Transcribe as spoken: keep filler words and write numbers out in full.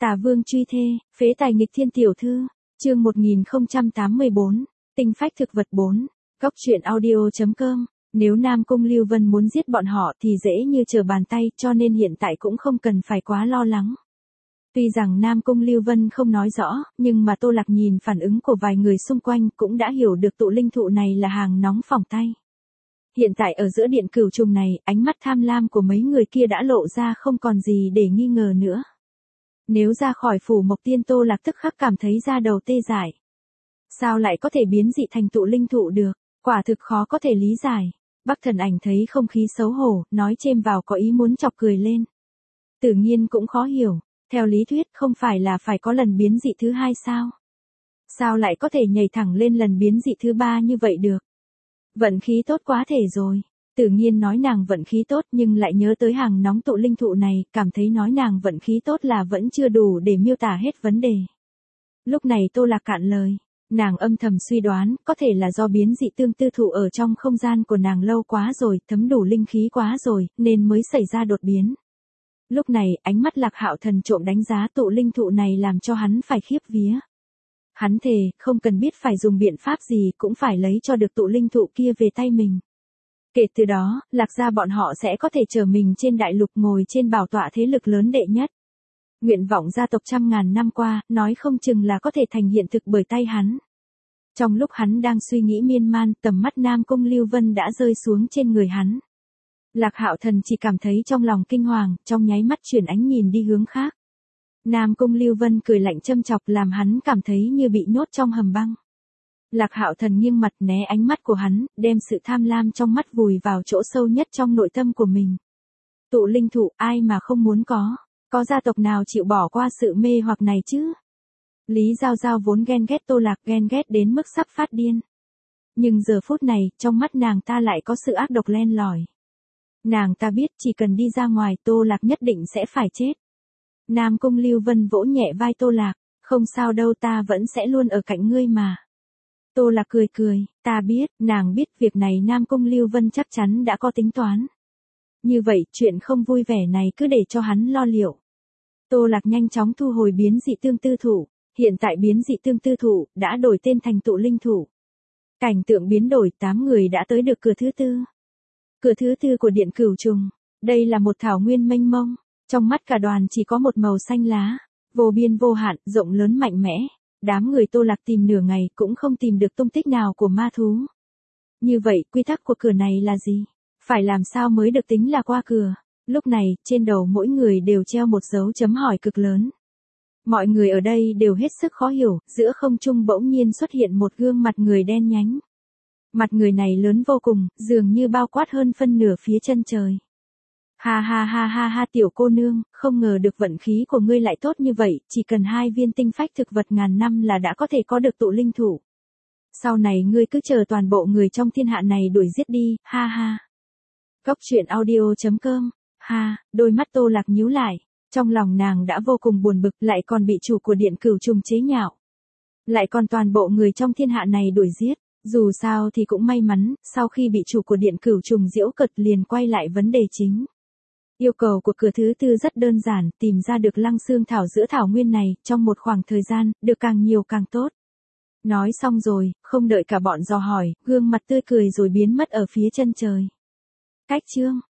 Tả Vương truy thê, phế tài nghịch thiên tiểu thư, chương một nghìn không trăm tám mươi bốn, tinh phách thực vật bốn, góc truyện audio.com. Nếu Nam Cung Lưu Vân muốn giết bọn họ thì dễ như trở bàn tay, cho nên hiện tại cũng không cần phải quá lo lắng. Tuy rằng Nam Cung Lưu Vân không nói rõ, nhưng mà Tô Lạc nhìn phản ứng của vài người xung quanh cũng đã hiểu được tụ linh thụ này là hàng nóng phỏng tay. Hiện tại ở giữa điện cửu trùng này, ánh mắt tham lam của mấy người kia đã lộ ra không còn gì để nghi ngờ nữa. Nếu ra khỏi phủ Mộc Tiên, Tô Lạc tức khắc cảm thấy da đầu tê dại. Sao lại có thể biến dị thành tụ linh thụ được, quả thực khó có thể lý giải. Bắc Thần Ảnh thấy không khí xấu hổ, nói chêm vào có ý muốn chọc cười lên. Tự nhiên cũng khó hiểu, theo lý thuyết không phải là phải có lần biến dị thứ hai sao? Sao lại có thể nhảy thẳng lên lần biến dị thứ ba như vậy được? Vận khí tốt quá thể rồi. Tự nhiên nói nàng vận khí tốt nhưng lại nhớ tới hàng nóng tụ linh thụ này, cảm thấy nói nàng vận khí tốt là vẫn chưa đủ để miêu tả hết vấn đề. Lúc này Tô Lạc cạn lời, nàng âm thầm suy đoán, có thể là do biến dị tương tư thụ ở trong không gian của nàng lâu quá rồi, thấm đủ linh khí quá rồi, nên mới xảy ra đột biến. Lúc này, ánh mắt Lạc Hạo Thần trộm đánh giá tụ linh thụ này làm cho hắn phải khiếp vía. Hắn thề, không cần biết phải dùng biện pháp gì cũng phải lấy cho được tụ linh thụ kia về tay mình. Kể từ đó, Lạc gia bọn họ sẽ có thể trở mình trên đại lục, ngồi trên bảo tọa thế lực lớn đệ nhất. Nguyện vọng gia tộc trăm ngàn năm qua, nói không chừng là có thể thành hiện thực bởi tay hắn. Trong lúc hắn đang suy nghĩ miên man, tầm mắt Nam Cung Lưu Vân đã rơi xuống trên người hắn. Lạc Hạo Thần chỉ cảm thấy trong lòng kinh hoàng, trong nháy mắt chuyển ánh nhìn đi hướng khác. Nam Cung Lưu Vân cười lạnh châm chọc làm hắn cảm thấy như bị nhốt trong hầm băng. Lạc Hạo Thần nghiêng mặt né ánh mắt của hắn, đem sự tham lam trong mắt vùi vào chỗ sâu nhất trong nội tâm của mình. Tụ linh thụ ai mà không muốn có, có gia tộc nào chịu bỏ qua sự mê hoặc này chứ? Lý Giao Giao vốn ghen ghét Tô Lạc, ghen ghét đến mức sắp phát điên. Nhưng giờ phút này, trong mắt nàng ta lại có sự ác độc len lỏi. Nàng ta biết chỉ cần đi ra ngoài Tô Lạc nhất định sẽ phải chết. Nam Cung Lưu Vân vỗ nhẹ vai Tô Lạc, không sao đâu, ta vẫn sẽ luôn ở cạnh ngươi mà. Tô Lạc cười cười, ta biết, nàng biết việc này Nam Cung Lưu Vân chắc chắn đã có tính toán. Như vậy, chuyện không vui vẻ này cứ để cho hắn lo liệu. Tô Lạc nhanh chóng thu hồi biến dị tương tư thụ, hiện tại biến dị tương tư thụ đã đổi tên thành tụ linh thụ. Cảnh tượng biến đổi, tám người đã tới được cửa thứ tư. Cửa thứ tư của điện cửu trùng, đây là một thảo nguyên mênh mông, trong mắt cả đoàn chỉ có một màu xanh lá, vô biên vô hạn, rộng lớn mạnh mẽ. Đám người Tô Lạc tìm nửa ngày cũng không tìm được tung tích nào của ma thú. Như vậy, quy tắc của cửa này là gì? Phải làm sao mới được tính là qua cửa? Lúc này, trên đầu mỗi người đều treo một dấu chấm hỏi cực lớn. Mọi người ở đây đều hết sức khó hiểu, giữa không trung bỗng nhiên xuất hiện một gương mặt người đen nhánh. Mặt người này lớn vô cùng, dường như bao quát hơn phân nửa phía chân trời. Ha ha ha ha ha, tiểu cô nương, không ngờ được vận khí của ngươi lại tốt như vậy, chỉ cần hai viên tinh phách thực vật ngàn năm là đã có thể có được tụ linh thụ. Sau này ngươi cứ chờ toàn bộ người trong thiên hạ này đuổi giết đi, ha ha. Góc truyện audio.com, ha, đôi mắt Tô Lạc nhíu lại, trong lòng nàng đã vô cùng buồn bực, lại còn bị chủ của điện cửu trùng chế nhạo. Lại còn toàn bộ người trong thiên hạ này đuổi giết, dù sao thì cũng may mắn, sau khi bị chủ của điện cửu trùng giễu cợt liền quay lại vấn đề chính. Yêu cầu của cửa thứ tư rất đơn giản, tìm ra được lăng xương thảo giữa thảo nguyên này, trong một khoảng thời gian, được càng nhiều càng tốt. Nói xong rồi, không đợi cả bọn dò hỏi, gương mặt tươi cười rồi biến mất ở phía chân trời. Cách chương.